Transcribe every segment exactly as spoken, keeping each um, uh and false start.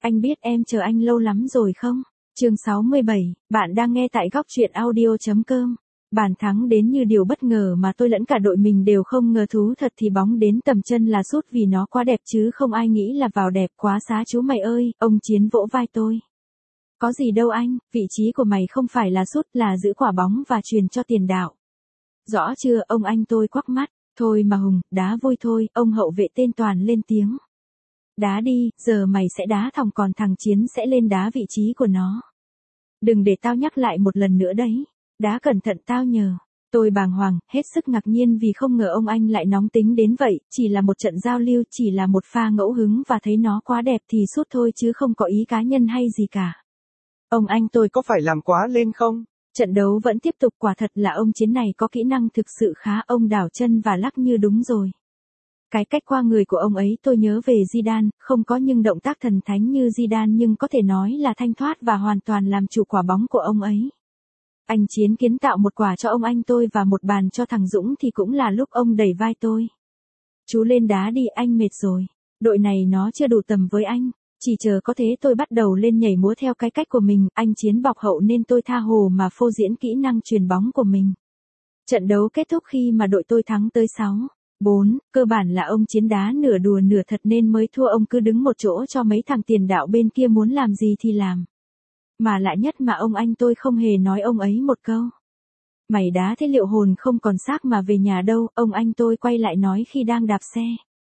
Anh biết em chờ anh lâu lắm rồi không? Chương sáu mươi bảy, bạn đang nghe tại góc truyện audio chấm com. Bàn thắng đến như điều bất ngờ mà tôi lẫn cả đội mình đều không ngờ, thú thật thì bóng đến tầm chân là sút vì nó quá đẹp chứ không ai nghĩ là vào đẹp. Quá xá chú mày ơi, ông Chiến vỗ vai tôi. Có gì đâu anh, vị trí của mày không phải là sút, là giữ quả bóng và truyền cho tiền đạo. Rõ chưa, ông anh tôi quắc mắt. Thôi mà Hùng, đá vui thôi, ông hậu vệ tên Toàn lên tiếng. Đá đi, giờ mày sẽ đá thòng còn thằng Chiến sẽ lên đá vị trí của nó. Đừng để tao nhắc lại một lần nữa đấy. Đá cẩn thận tao nhờ. Tôi bàng hoàng, hết sức ngạc nhiên vì không ngờ ông anh lại nóng tính đến vậy, chỉ là một trận giao lưu, chỉ là một pha ngẫu hứng và thấy nó quá đẹp thì sút thôi chứ không có ý cá nhân hay gì cả. Ông anh tôi có phải làm quá lên không? Trận đấu vẫn tiếp tục, quả thật là ông Chiến này có kỹ năng thực sự khá, ông đảo chân và lắc như đúng rồi. Cái cách qua người của ông ấy tôi nhớ về Zidane, không có những động tác thần thánh như Zidane nhưng có thể nói là thanh thoát và hoàn toàn làm chủ quả bóng của ông ấy. Anh Chiến kiến tạo một quả cho ông anh tôi và một bàn cho thằng Dũng thì cũng là lúc ông đẩy vai tôi. Chú lên đá đi, anh mệt rồi. Đội này nó chưa đủ tầm với anh. Chỉ chờ có thế tôi bắt đầu lên nhảy múa theo cái cách của mình. Anh Chiến bọc hậu nên tôi tha hồ mà phô diễn kỹ năng chuyền bóng của mình. Trận đấu kết thúc khi mà đội tôi thắng tới sáu bốn, cơ bản là ông Chiến đá nửa đùa nửa thật nên mới thua, ông cứ đứng một chỗ cho mấy thằng tiền đạo bên kia muốn làm gì thì làm. Mà lạ nhất mà ông anh tôi không hề nói ông ấy một câu. Mày đá thế liệu hồn không còn xác mà về nhà đâu, ông anh tôi quay lại nói khi đang đạp xe.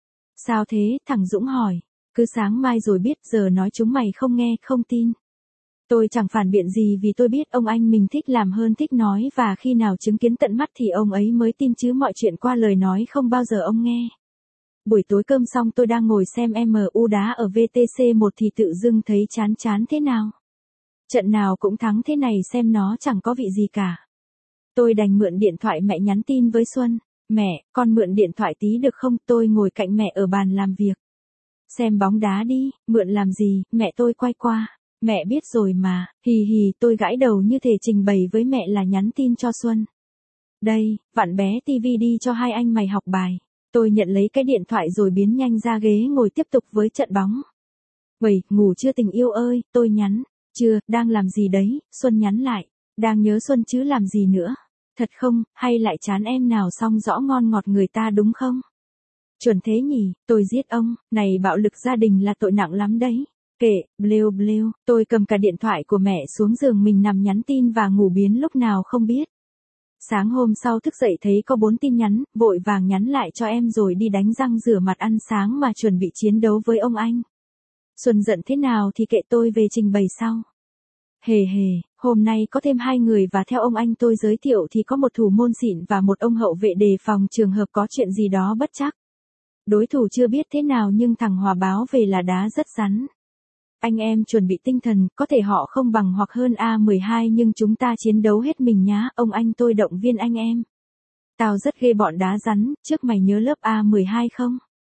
Sao thế, thằng Dũng hỏi. Cứ sáng mai rồi biết, giờ nói chúng mày không nghe, không tin. Tôi chẳng phản biện gì vì tôi biết ông anh mình thích làm hơn thích nói, và khi nào chứng kiến tận mắt thì ông ấy mới tin chứ mọi chuyện qua lời nói không bao giờ ông nghe. Buổi tối cơm xong tôi đang ngồi xem em u đá ở vê tê xê một thì tự dưng thấy chán chán thế nào. Trận nào cũng thắng thế này xem nó chẳng có vị gì cả. Tôi đành mượn điện thoại mẹ nhắn tin với Xuân. Mẹ, con mượn điện thoại tí được không? Tôi ngồi cạnh mẹ ở bàn làm việc. Xem bóng đá đi, mượn làm gì? Mẹ tôi quay qua. Mẹ biết rồi mà, hì hì, tôi gãi đầu như thể trình bày với mẹ là nhắn tin cho Xuân. Đây, vặn bé tivi đi cho hai anh mày học bài. Tôi nhận lấy cái điện thoại rồi biến nhanh ra ghế ngồi tiếp tục với trận bóng. Vậy, ngủ chưa tình yêu ơi? Tôi nhắn. Chưa, đang làm gì đấy? Xuân nhắn lại. Đang nhớ Xuân chứ làm gì nữa? Thật không, hay lại chán em nào xong rõ ngon ngọt người ta đúng không? Chuẩn thế nhỉ, tôi giết ông, này bạo lực gia đình là tội nặng lắm đấy. Kệ, bleu bleu, tôi cầm cả điện thoại của mẹ xuống giường mình nằm nhắn tin và ngủ biến lúc nào không biết. Sáng hôm sau thức dậy thấy có bốn tin nhắn, vội vàng nhắn lại cho em rồi đi đánh răng rửa mặt ăn sáng mà chuẩn bị chiến đấu với ông anh. Xuân giận thế nào thì kệ, tôi về trình bày sau. Hề hề, hôm nay có thêm hai người và theo ông anh tôi giới thiệu thì có một thủ môn xịn và một ông hậu vệ đề phòng trường hợp có chuyện gì đó bất trắc. Đối thủ chưa biết thế nào nhưng thằng Hòa báo về là đá rất rắn. Anh em chuẩn bị tinh thần, có thể họ không bằng hoặc hơn A mười hai nhưng chúng ta chiến đấu hết mình nhá, ông anh tôi động viên anh em. Tao rất ghê bọn đá rắn, trước mày nhớ lớp A mười hai không?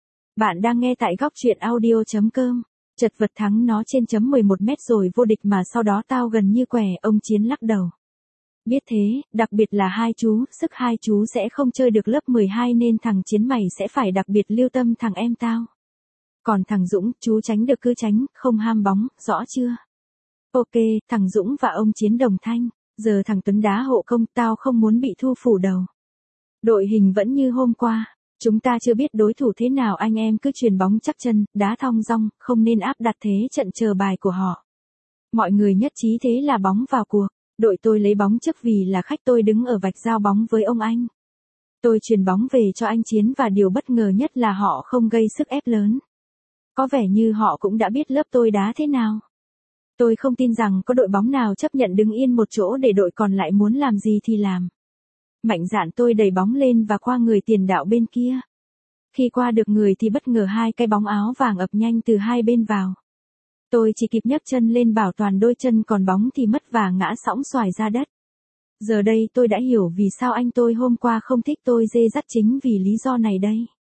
Bạn đang nghe tại góc truyện audio chấm com. Chật vật thắng nó trên chấm mười một mét rồi vô địch mà sau đó tao gần như què, ông Chiến lắc đầu. Biết thế, đặc biệt là hai chú, sức hai chú sẽ không chơi được lớp mười hai nên thằng Chiến mày sẽ phải đặc biệt lưu tâm thằng em tao. Còn thằng Dũng, chú tránh được cứ tránh, không ham bóng, rõ chưa? Ok, thằng Dũng và ông Chiến đồng thanh, giờ thằng Tuấn đá hộ công, tao không muốn bị thu phủ đầu. Đội hình vẫn như hôm qua, chúng ta chưa biết đối thủ thế nào, anh em cứ chuyền bóng chắc chân, đá thong dong, không nên áp đặt thế trận chờ bài của họ. Mọi người nhất trí thế là bóng vào cuộc, đội tôi lấy bóng trước vì là khách, tôi đứng ở vạch giao bóng với ông anh. Tôi chuyền bóng về cho anh Chiến và điều bất ngờ nhất là họ không gây sức ép lớn. Có vẻ như họ cũng đã biết lớp tôi đá thế nào. Tôi không tin rằng có đội bóng nào chấp nhận đứng yên một chỗ để đội còn lại muốn làm gì thì làm. Mạnh dạn tôi đẩy bóng lên và qua người tiền đạo bên kia. Khi qua được người thì bất ngờ hai cái bóng áo vàng ập nhanh từ hai bên vào. Tôi chỉ kịp nhấc chân lên bảo toàn đôi chân, còn bóng thì mất và ngã sõng xoài ra đất. Giờ đây tôi đã hiểu vì sao anh tôi hôm qua không thích tôi dê dắt, chính vì lý do này đây.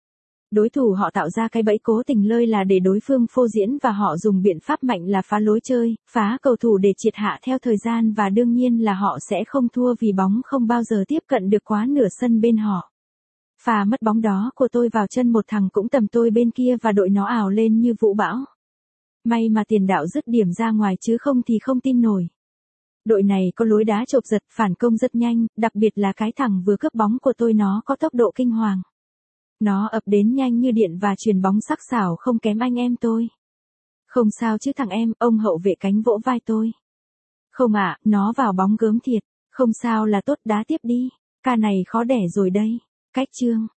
Đối thủ họ tạo ra cái bẫy cố tình lơi là để đối phương phô diễn và họ dùng biện pháp mạnh là phá lối chơi, phá cầu thủ để triệt hạ theo thời gian và đương nhiên là họ sẽ không thua vì bóng không bao giờ tiếp cận được quá nửa sân bên họ. Pha mất bóng đó của tôi vào chân một thằng cũng tầm tôi bên kia và đội nó ảo lên như vũ bão. May mà tiền đạo dứt điểm ra ngoài chứ không thì không tin nổi. Đội này có lối đá chộp giật, phản công rất nhanh, đặc biệt là cái thằng vừa cướp bóng của tôi nó có tốc độ kinh hoàng. Nó ập đến nhanh như điện và chuyền bóng sắc sảo không kém anh em tôi. Không sao chứ thằng em, ông hậu vệ cánh vỗ vai tôi. Không ạ, nó vào bóng gớm thiệt, không sao là tốt, đá tiếp đi, ca này khó đẻ rồi đây. Cách chương